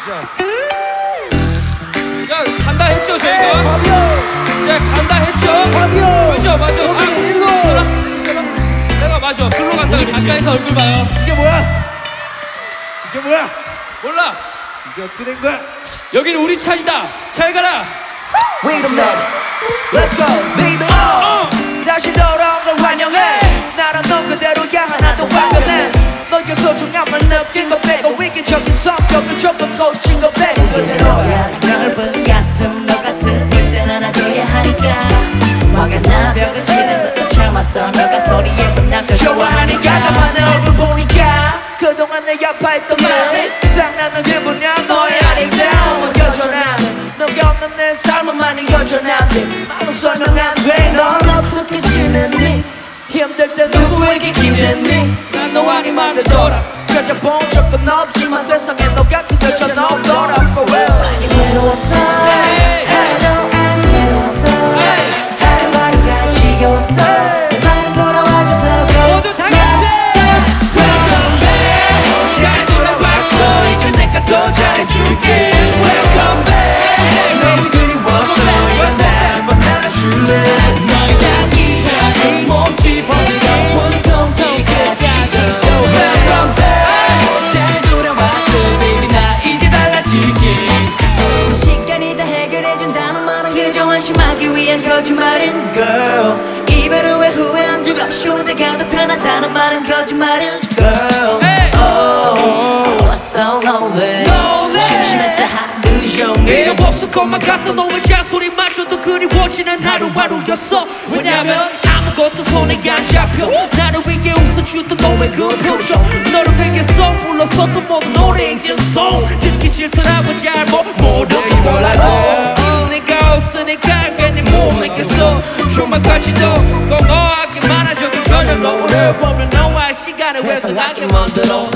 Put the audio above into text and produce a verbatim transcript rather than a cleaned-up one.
야 간다 했죠 저희가? 밥이요. 야 간다 했죠? 밥이요. 그죠 맞아. 여기 아, 일로. 내가 맞아. 글로 간다 그랬지. 가까이서 얼굴 봐요. 이게 뭐야? 이게 뭐야? 몰라. 이게 어떻게 된 거야? 여기는 우리 차지다. 잘 가라. Wait a minute, let's go, baby. 어. 다시 돌아온 걸 환영해. 나란 넌 그대로야 하나도 완벽해. 너의 소중함을 느낀 거 빼고 위기적인 성격을 조금 고친 거 빼고 그대로야. 넓은 가슴 너 가슴 불땐 안아줘야 하니까 화가 나 벽을 치는 것도 참았어 너가 소리에 또 남자 좋아하니까 나만의 얼굴 보니까 그동안 내 아파했던 마음이 생각나는 기분이야 너의 아리따움 안겨줘 나는 너가 없는 내 삶은 많이 여전한데 말로 설명 안돼넌 어떻게 지냈니 힘들 때 누구에게 기댔니 난 너 아니면 되돌아 찾아본 적은 없지만 세상에 너 같은 여자는 없더라 For real 많이 외로웠어 하나도 안 새로웠어 하루하루가 지겨웠어 내 말은 돌아와줘서 모두 다 같이. Welcome back 잘 돌아왔어 이제 내가 더 잘해줄게 Welcome back 너무 그리웠어 이건 날 만나줄래 너의 향기 작은 몸집 어두운 손톱까지 Welcome back 잘 돌아왔어 baby 나 이제 달라질게 시간이 다 해결해준다는 말은 그저 안심하기 위한 거짓말인 girl 이별 후에 후회한 적 없이 혼자 가도 편하다는 말은 거짓말인 girl Hey. oh, I was so lonely 심심해서 하루 종일 이름 없을 것만 같던 너의 잔소리 마저도 그리워지는 하루하루였어. 왜냐면 아무것도 손에 안 잡혀. 나를 위해 웃어주던 너의 그 표정 너를 베개서 불렀었던 모든 노래 인증송 듣기 싫더라고 잘못 모르게 몰라도 어, 네가 없으니까 괜히 못 믿겠어. 주말까지도 공허하게 많아져도 전혀 노래 보면 너와 시간을 회상하게 만들어.